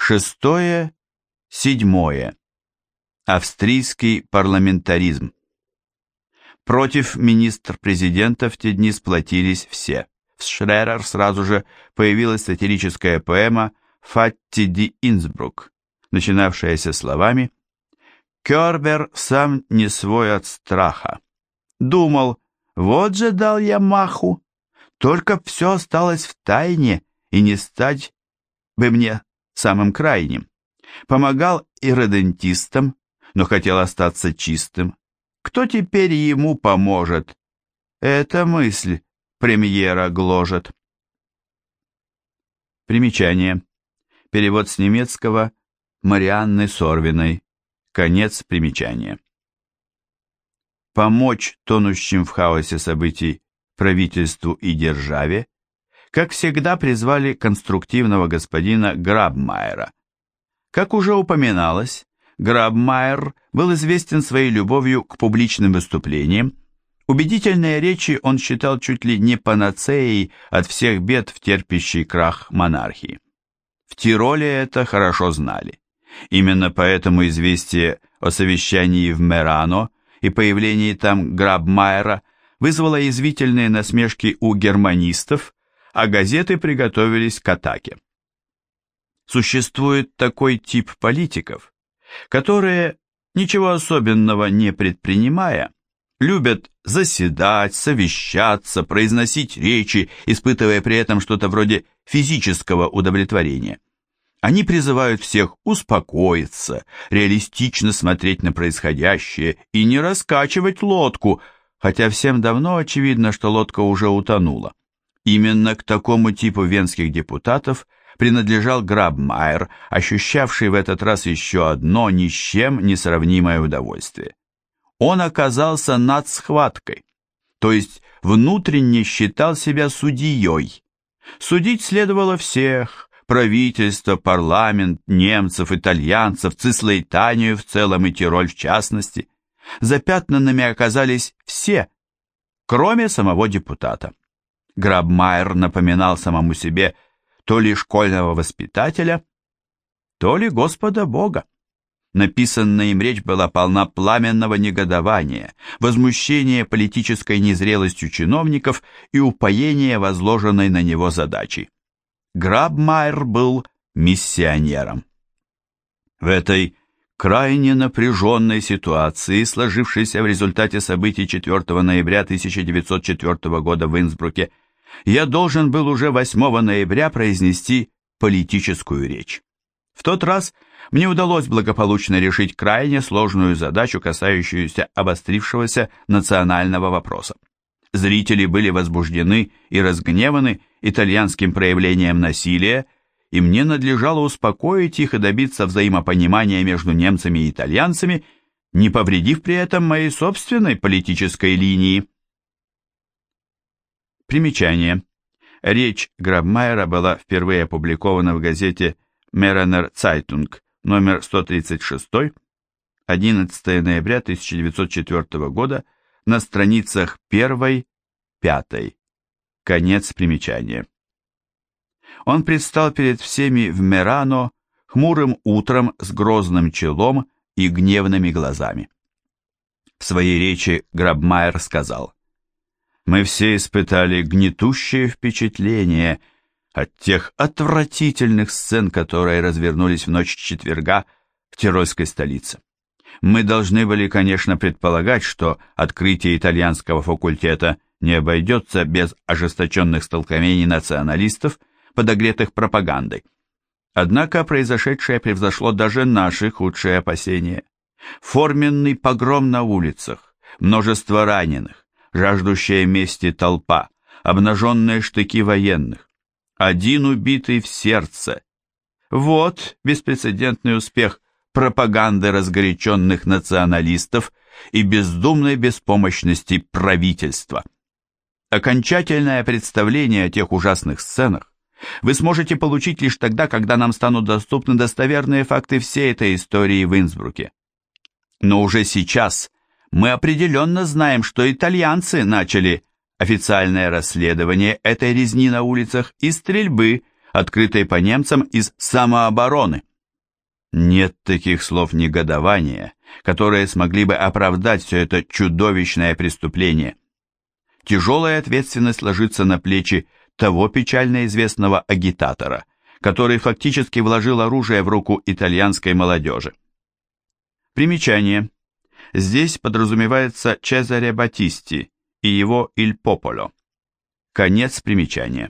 Шестое, седьмое. Австрийский парламентаризм. Против министр-президента в те дни сплотились все. В Шререр сразу же появилась сатирическая поэма «Фатти ди Инсбрук», начинавшаяся словами «Кёрбер сам не свой от страха. Думал, вот же дал я маху, только все осталось в тайне, и не стать бы мне самым крайним. Помогал ирредентистам, но хотел остаться чистым. Кто теперь ему поможет? Эта мысль премьера гложет». Примечание. Перевод с немецкого Марианны Сорвиной. Конец примечания. Помочь тонущим в хаосе событий правительству и державе, как всегда, призвали конструктивного господина Грабмайера. Как уже упоминалось, Грабмайер был известен своей любовью к публичным выступлениям. Убедительные речи он считал чуть ли не панацеей от всех бед в терпящий крах монархии. В Тироле это хорошо знали. Именно поэтому известие о совещании в Мерано и появлении там Грабмайера вызвало язвительные насмешки у германистов, а газеты приготовились к атаке. Существует такой тип политиков, которые, ничего особенного не предпринимая, любят заседать, совещаться, произносить речи, испытывая при этом что-то вроде физического удовлетворения. Они призывают всех успокоиться, реалистично смотреть на происходящее и не раскачивать лодку, хотя всем давно очевидно, что лодка уже утонула. Именно к такому типу венских депутатов принадлежал Грабмайер, ощущавший в этот раз еще одно ни с чем не сравнимое удовольствие. Он оказался над схваткой, то есть внутренне считал себя судьей. Судить следовало всех: правительство, парламент, немцев, итальянцев, Цислеитанию в целом и Тироль в частности. Запятнанными оказались все, кроме самого депутата. Грабмайер напоминал самому себе то ли школьного воспитателя, то ли Господа Бога. Написанная им речь была полна пламенного негодования, возмущения политической незрелостью чиновников и упоения возложенной на него задачей. Грабмайер был миссионером. В этой крайне напряженной ситуации, сложившейся в результате событий 4 ноября 1904 года в Инсбруке, я должен был уже 8 ноября произнести политическую речь. В тот раз мне удалось благополучно решить крайне сложную задачу, касающуюся обострившегося национального вопроса. Зрители были возбуждены и разгневаны итальянским проявлением насилия, и мне надлежало успокоить их и добиться взаимопонимания между немцами и итальянцами, не повредив при этом моей собственной политической линии. Примечание. Речь Грабмайера была впервые опубликована в газете «Меренер Цайтунг», номер 136, 11 ноября 1904 года, на страницах 1-5. Конец примечания. Он предстал перед всеми в Мерано хмурым утром с грозным челом и гневными глазами. В своей речи Грабмайер сказал: «Мы все испытали гнетущее впечатление от тех отвратительных сцен, которые развернулись в ночь четверга в тирольской столице. Мы должны были, конечно, предполагать, что открытие итальянского факультета не обойдется без ожесточенных столкновений националистов, подогретых пропагандой. Однако произошедшее превзошло даже наши худшие опасения. Форменный погром на улицах, множество раненых, жаждущая мести толпа, обнаженные штыки военных, один убитый в сердце. Вот беспрецедентный успех пропаганды разгоряченных националистов и бездумной беспомощности правительства. Окончательное представление о тех ужасных сценах вы сможете получить лишь тогда, когда нам станут доступны достоверные факты всей этой истории в Инсбруке. Но уже сейчас мы определенно знаем, что итальянцы начали официальное расследование этой резни на улицах и стрельбы, открытой по немцам из самообороны. Нет таких слов негодования, которые смогли бы оправдать все это чудовищное преступление. Тяжелая ответственность ложится на плечи того печально известного агитатора, который фактически вложил оружие в руку итальянской молодежи. Примечание. Здесь подразумевается Чезаре Батисти и его «Иль Пополо». Конец примечания.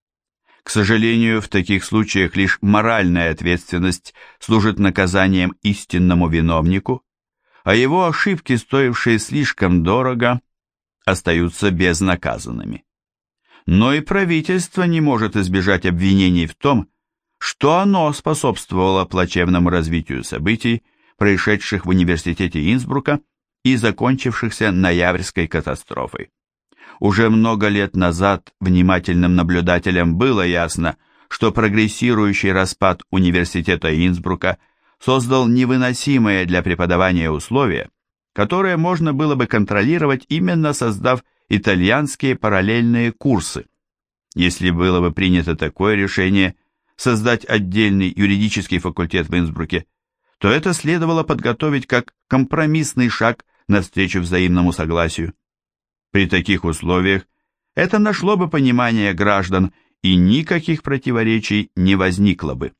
К сожалению, в таких случаях лишь моральная ответственность служит наказанием истинному виновнику, а его ошибки, стоившие слишком дорого, остаются безнаказанными. Но и правительство не может избежать обвинений в том, что оно способствовало плачевному развитию событий, происшедших в университете Инсбрука и закончившихся ноябрьской катастрофой. Уже много лет назад внимательным наблюдателям было ясно, что прогрессирующий распад университета Инсбрука создал невыносимые для преподавания условия, которые можно было бы контролировать, именно создав итальянские параллельные курсы. Если было бы принято такое решение создать отдельный юридический факультет в Инсбруке, то это следовало подготовить как компромиссный шаг навстречу взаимному согласию. При таких условиях это нашло бы понимание граждан, и никаких противоречий не возникло бы.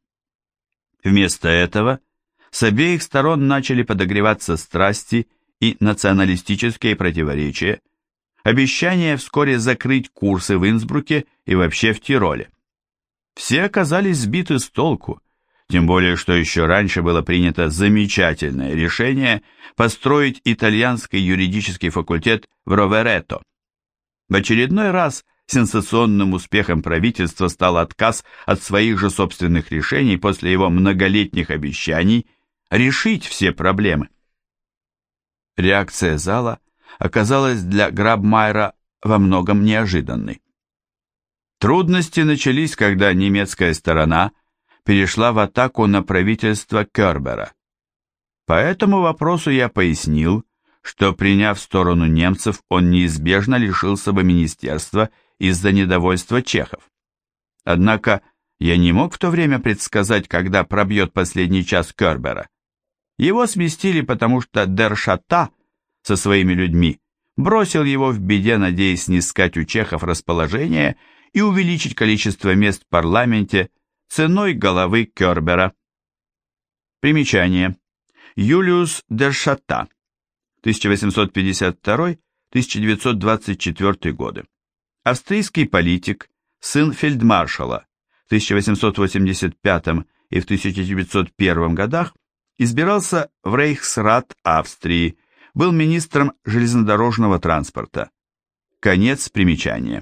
Вместо этого с обеих сторон начали подогреваться страсти и националистические противоречия, обещание вскоре закрыть курсы в Инсбруке и вообще в Тироле. Все оказались сбиты с толку, тем более, что еще раньше было принято замечательное решение построить итальянский юридический факультет в Роверето. В очередной раз сенсационным успехом правительства стал отказ от своих же собственных решений после его многолетних обещаний решить все проблемы. Реакция зала оказалась для Грабмайера во многом неожиданной. Трудности начались, когда немецкая сторона перешла в атаку на правительство Кербера. По этому вопросу я пояснил, что, приняв сторону немцев, он неизбежно лишился бы министерства из-за недовольства чехов. Однако я не мог в то время предсказать, когда пробьет последний час Кербера. Его сместили, потому что Дер Шата со своими людьми бросил его в беде, надеясь снискать у чехов расположение и увеличить количество мест в парламенте ценой головы Кербера. Примечание. Юлиус Дер Шата, 1852-1924 годы. Австрийский политик, сын фельдмаршала, в 1885 и в 1901 годах избирался в Рейхсрат Австрии, был министром железнодорожного транспорта. Конец примечания.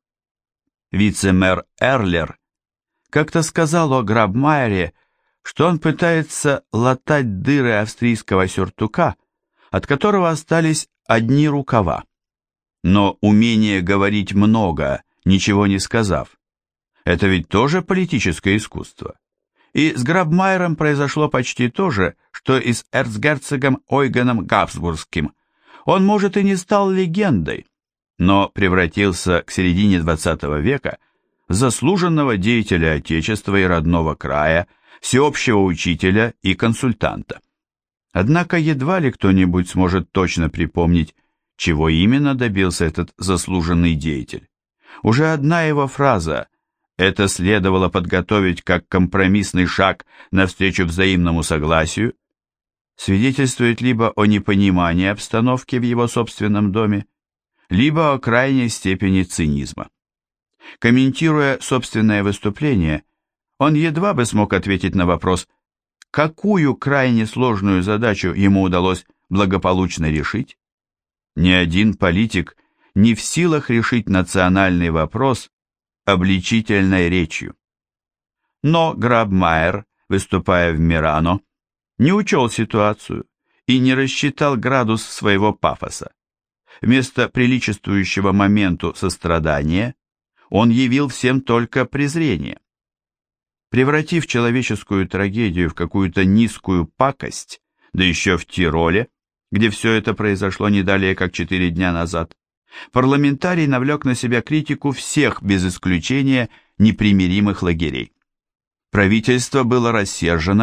Вице-мэр Эрлер как-то сказал о Грабмайере, что он пытается латать дыры австрийского сюртука, от которого остались одни рукава. Но умение говорить много, ничего не сказав, это ведь тоже политическое искусство. И с Грабмайером произошло почти то же, что и с эрцгерцогом Ойгеном Габсбургским. Он, может, и не стал легендой, но превратился к середине XX века в заслуженного деятеля Отечества и родного края, всеобщего учителя и консультанта. Однако едва ли кто-нибудь сможет точно припомнить, чего именно добился этот заслуженный деятель. Уже одна его фраза «это следовало подготовить как компромиссный шаг навстречу взаимному согласию» свидетельствует либо о непонимании обстановки в его собственном доме, либо о крайней степени цинизма. Комментируя собственное выступление, он едва бы смог ответить на вопрос, какую крайне сложную задачу ему удалось благополучно решить. Ни один политик не в силах решить национальный вопрос обличительной речью. Но Грабмайер, выступая в Мирано, не учел ситуацию и не рассчитал градус своего пафоса. Вместо приличествующего моменту сострадания он явил всем только презрение. Превратив человеческую трагедию в какую-то низкую пакость, да еще в Тироле, где все это произошло не далее как 4 дня назад, парламентарий навлек на себя критику всех без исключения непримиримых лагерей. Правительство было рассержено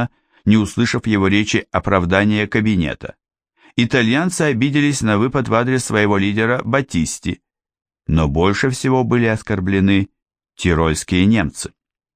не услышав его речи оправдания кабинета. Итальянцы обиделись на выпад в адрес своего лидера Батисти, но больше всего были оскорблены тирольские немцы.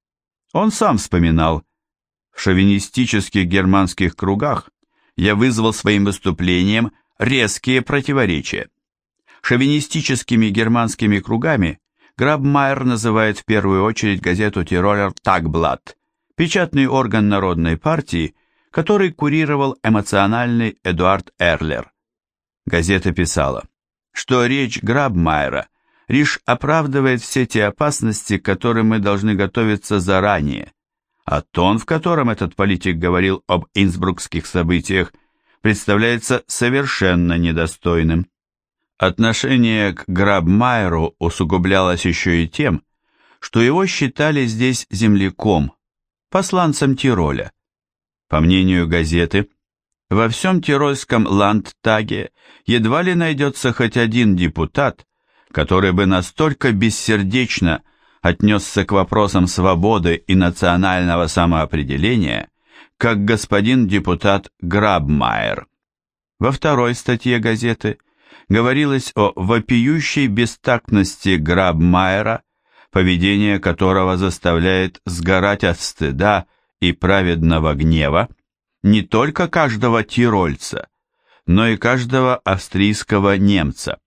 Он сам вспоминал: в шовинистических германских кругах я вызвал своим выступлением резкие противоречия. Шовинистическими германскими кругами Грабмайер называет в первую очередь газету «Тиролер Тагблат», печатный орган Народной партии, который курировал эмоциональный Эдуард Эрлер. Газета писала, что речь Грабмайера лишь оправдывает все те опасности, к которым мы должны готовиться заранее, а тон, в котором этот политик говорил об инсбрукских событиях, представляется совершенно недостойным. Отношение к Грабмайеру усугублялось еще и тем, что его считали здесь земляком, посланцем Тироля. По мнению газеты, во всем Тирольском ландтаге едва ли найдется хоть один депутат, который бы настолько бессердечно отнесся к вопросам свободы и национального самоопределения, как господин депутат Грабмайер. Во второй статье газеты говорилось о вопиющей бестактности Грабмайера, поведение которого заставляет сгорать от стыда и праведного гнева не только каждого тирольца, но и каждого австрийского немца.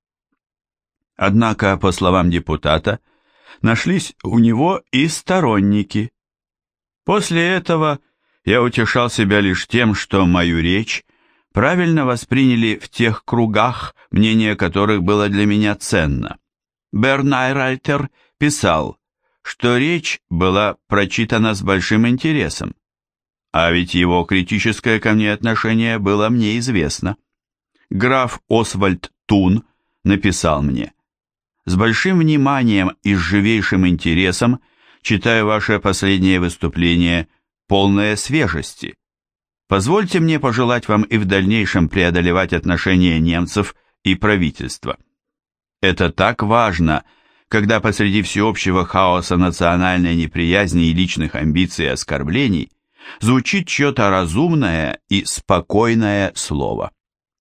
Однако, по словам депутата, нашлись у него и сторонники. После этого я утешал себя лишь тем, что мою речь правильно восприняли в тех кругах, мнение которых было для меня ценно. Бернайральтер писал, что речь была прочитана с большим интересом, а ведь его критическое ко мне отношение было мне известно. Граф Освальд Тун написал мне: «С большим вниманием и с живейшим интересом читаю ваше последнее выступление, полное свежести. Позвольте мне пожелать вам и в дальнейшем преодолевать отношения немцев и правительства. Это так важно, когда посреди всеобщего хаоса национальной неприязни и личных амбиций и оскорблений звучит чье-то разумное и спокойное слово».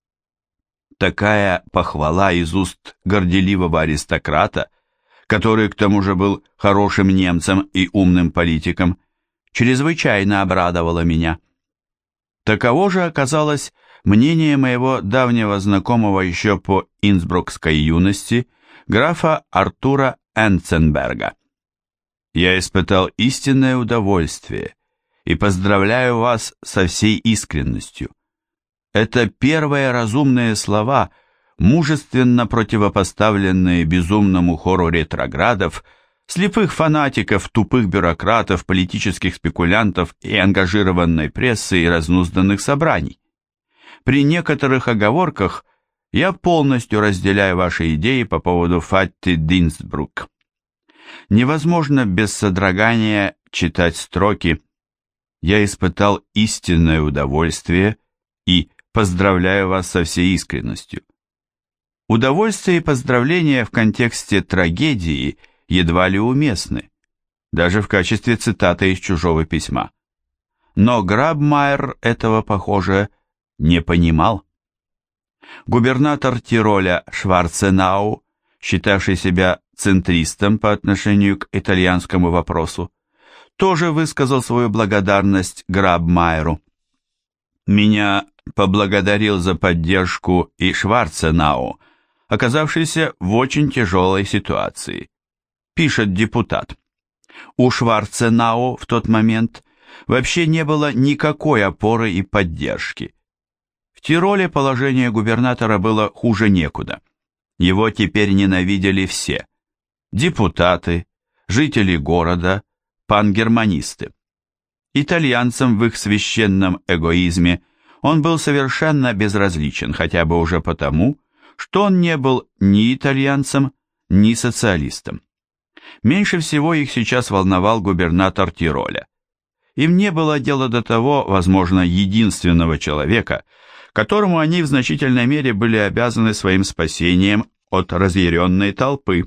Такая похвала из уст горделивого аристократа, который к тому же был хорошим немцем и умным политиком, чрезвычайно обрадовала меня. Таково же оказалось мнение моего давнего знакомого еще по инсбрукской юности, графа Артура Энценберга. Я испытал истинное удовольствие и поздравляю вас со всей искренностью. Это первые разумные слова, мужественно противопоставленные безумному хору ретроградов, слепых фанатиков, тупых бюрократов, политических спекулянтов и ангажированной прессы и разнузданных собраний. При некоторых оговорках я полностью разделяю ваши идеи по поводу Фатти Динсбрук. Невозможно без содрогания читать строки «Я испытал истинное удовольствие» и «Поздравляю вас со всей искренностью». Удовольствие и поздравления в контексте трагедии едва ли уместны, даже в качестве цитаты из чужого письма. Но Грабмайер этого, похоже, не понимал. Губернатор Тироля Шварценау, считавший себя центристом по отношению к итальянскому вопросу, тоже высказал свою благодарность Грабмайеру. Меня поблагодарил за поддержку и Шварценау, оказавшийся в очень тяжелой ситуации. Пишет депутат. У Шварценау в тот момент вообще не было никакой опоры и поддержки. В Тироле положение губернатора было хуже некуда. Его теперь ненавидели все. Депутаты, жители города, пангерманисты. Итальянцам в их священном эгоизме он был совершенно безразличен, хотя бы уже потому, что он не был ни итальянцем, ни социалистом. Меньше всего их сейчас волновал губернатор Тироля. Им не было дела до того, возможно, единственного человека, которому они в значительной мере были обязаны своим спасением от разъяренной толпы.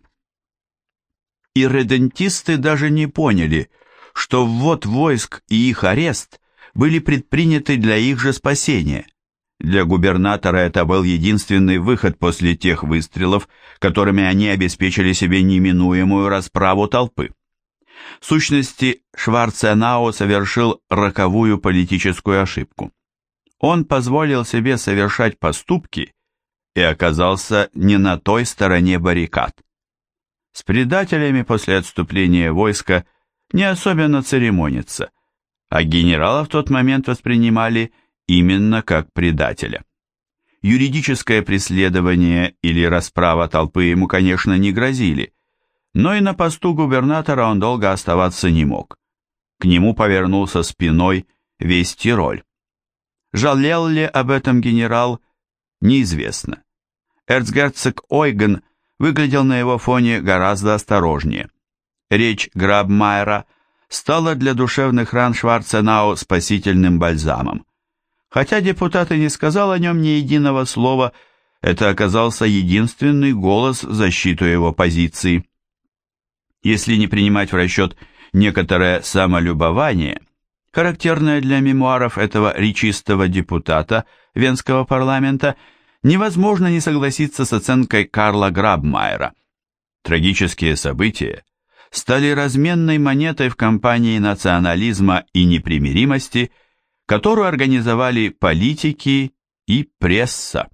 Ирредентисты даже не поняли, что ввод войск и их арест были предприняты для их же спасения. Для губернатора это был единственный выход после тех выстрелов, которыми они обеспечили себе неминуемую расправу толпы. В сущности, Шварценау совершил роковую политическую ошибку. Он позволил себе совершать поступки и оказался не на той стороне баррикад. С предателями после отступления войска не особенно церемониться, а генерала в тот момент воспринимали именно как предателя. Юридическое преследование или расправа толпы ему, конечно, не грозили, но и на посту губернатора он долго оставаться не мог. К нему повернулся спиной весь Тироль. Жалел ли об этом генерал, неизвестно. Эрцгерцог Ойген выглядел на его фоне гораздо осторожнее. Речь Грабмайера стала для душевных ран Шварценау спасительным бальзамом. Хотя депутат и не сказал о нем ни единого слова, это оказался единственный голос в защиту его позиции. Если не принимать в расчет некоторое самолюбование, характерное для мемуаров этого речистого депутата Венского парламента, невозможно не согласиться с оценкой Карла Грабмайера. Трагические события стали разменной монетой в кампании национализма и непримиримости, которую организовали политики и пресса.